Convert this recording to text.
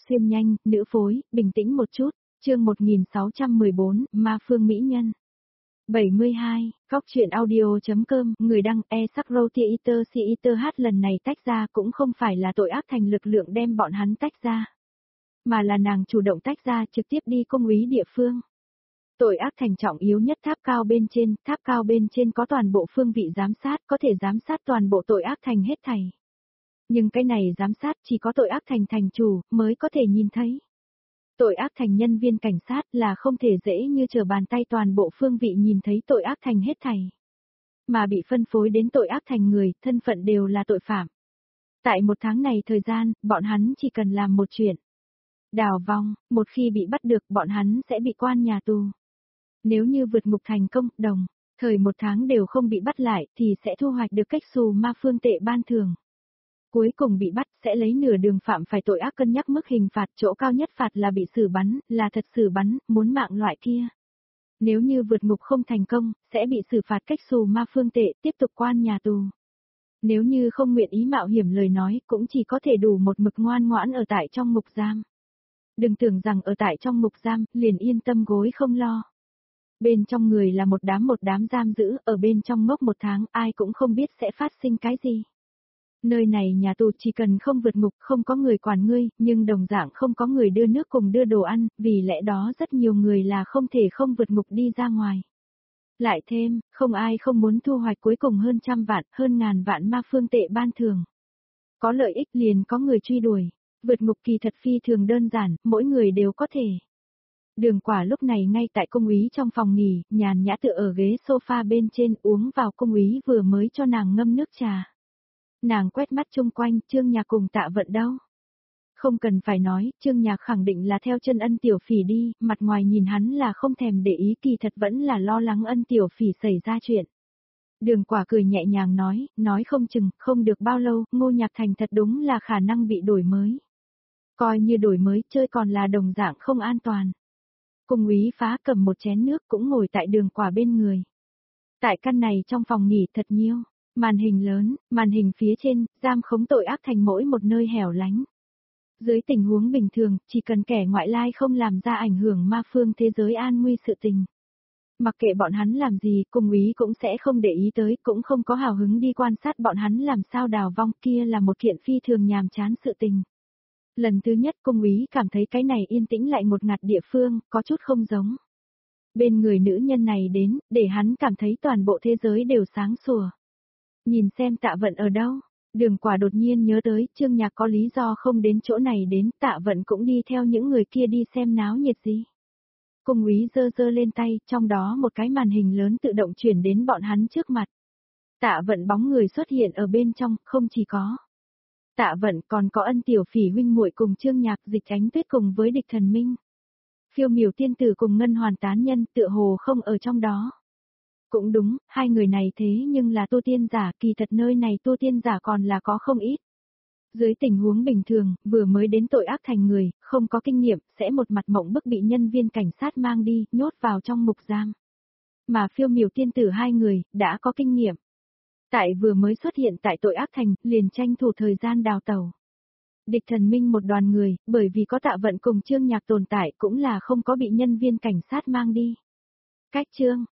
Xuyên nhanh, nữ phối, bình tĩnh một chút, chương 1614, Ma Phương Mỹ Nhân. 72, Góc truyện audio.com, người đăng e-sắc-râu-tia-iter si-iter hát lần này tách ra cũng không phải là tội ác thành lực lượng đem bọn hắn tách ra. Mà là nàng chủ động tách ra trực tiếp đi công úy địa phương. Tội ác thành trọng yếu nhất tháp cao bên trên có toàn bộ phương vị giám sát, có thể giám sát toàn bộ tội ác thành hết thảy. Nhưng cái này giám sát chỉ có tội ác thành thành chủ mới có thể nhìn thấy. Tội ác thành nhân viên cảnh sát là không thể dễ như trở bàn tay toàn bộ phương vị nhìn thấy tội ác thành hết thảy. Mà bị phân phối đến tội ác thành người, thân phận đều là tội phạm. Tại một tháng này thời gian, bọn hắn chỉ cần làm một chuyện. Đào vong, một khi bị bắt được bọn hắn sẽ bị quan nhà tù. Nếu như vượt ngục thành công, đồng thời một tháng đều không bị bắt lại thì sẽ thu hoạch được cách xù ma phương tệ ban thưởng. Cuối cùng bị bắt sẽ lấy nửa đường phạm phải tội ác cân nhắc mức hình phạt, chỗ cao nhất phạt là bị xử bắn, là thật xử bắn, muốn mạng loại kia. Nếu như vượt ngục không thành công, sẽ bị xử phạt cách xù ma phương tệ, tiếp tục quan nhà tù. Nếu như không nguyện ý mạo hiểm lời nói, cũng chỉ có thể đủ một mực ngoan ngoãn ở tại trong ngục giam. Đừng tưởng rằng ở tại trong ngục giam, liền yên tâm gối không lo. Bên trong người là một đám giam giữ, ở bên trong ngốc một tháng, ai cũng không biết sẽ phát sinh cái gì. Nơi này nhà tù chỉ cần không vượt ngục, không có người quản ngươi, nhưng đồng dạng không có người đưa nước cùng đưa đồ ăn, vì lẽ đó rất nhiều người là không thể không vượt ngục đi ra ngoài. Lại thêm, không ai không muốn thu hoạch cuối cùng hơn trăm vạn, hơn ngàn vạn ma phương tệ ban thường. Có lợi ích liền có người truy đuổi. Vượt ngục kỳ thật phi thường đơn giản, mỗi người đều có thể. Đường Quả lúc này ngay tại cung úy trong phòng nghỉ, nhàn nhã tựa ở ghế sofa bên trên uống vào cung úy vừa mới cho nàng ngâm nước trà. Nàng quét mắt chung quanh, Trương Nhạc cùng Tạ Vận đâu? Không cần phải nói, Trương Nhạc khẳng định là theo chân Ân Tiểu Phỉ đi, mặt ngoài nhìn hắn là không thèm để ý, kỳ thật vẫn là lo lắng Ân Tiểu Phỉ xảy ra chuyện. Đường Quả cười nhẹ nhàng nói không chừng, không được bao lâu, Ngô Nhạc Thành thật đúng là khả năng bị đổi mới. Coi như đổi mới, chơi còn là đồng dạng không an toàn. Cung úy Phá cầm một chén nước cũng ngồi tại Đường Quả bên người. Tại căn này trong phòng nghỉ thật nhiều. Màn hình lớn, màn hình phía trên, giam khống tội ác thành mỗi một nơi hẻo lánh. Dưới tình huống bình thường, chỉ cần kẻ ngoại lai không làm ra ảnh hưởng ma phương thế giới an nguy sự tình. Mặc kệ bọn hắn làm gì, cung úy cũng sẽ không để ý tới, cũng không có hào hứng đi quan sát bọn hắn làm sao đào vong, kia là một kiện phi thường nhàm chán sự tình. Lần thứ nhất cung úy cảm thấy cái này yên tĩnh lại ngột ngạt địa phương, có chút không giống. Bên người nữ nhân này đến, để hắn cảm thấy toàn bộ thế giới đều sáng sủa. Nhìn xem Tạ Vận ở đâu, Đường Quả đột nhiên nhớ tới, Trương Nhạc có lý do không đến chỗ này đến, Tạ Vận cũng đi theo những người kia đi xem náo nhiệt gì. Cung úy giơ lên tay, trong đó một cái màn hình lớn tự động chuyển đến bọn hắn trước mặt. Tạ Vận bóng người xuất hiện ở bên trong, không chỉ có Tạ Vận còn có Ân Tiểu Phỉ huynh muội cùng Trương Nhạc, Dịch Ánh Tuyết cùng với Địch Thần Minh. Phiêu Miểu tiên tử cùng Ngân Hoàn tán nhân tựa hồ không ở trong đó. Cũng đúng, hai người này thế nhưng là tu tiên giả, kỳ thật nơi này tu tiên giả còn là có không ít. Dưới tình huống bình thường, vừa mới đến tội ác thành người, không có kinh nghiệm, sẽ một mặt mộng bức bị nhân viên cảnh sát mang đi, nhốt vào trong ngục giam. Mà Phiêu Miểu tiên tử hai người, đã có kinh nghiệm. Tại vừa mới xuất hiện tại tội ác thành, liền tranh thủ thời gian đào tẩu. Địch Thần Minh một đoàn người, bởi vì có Tạ Vận cùng Trương Nhạc tồn tại cũng là không có bị nhân viên cảnh sát mang đi. Cách chương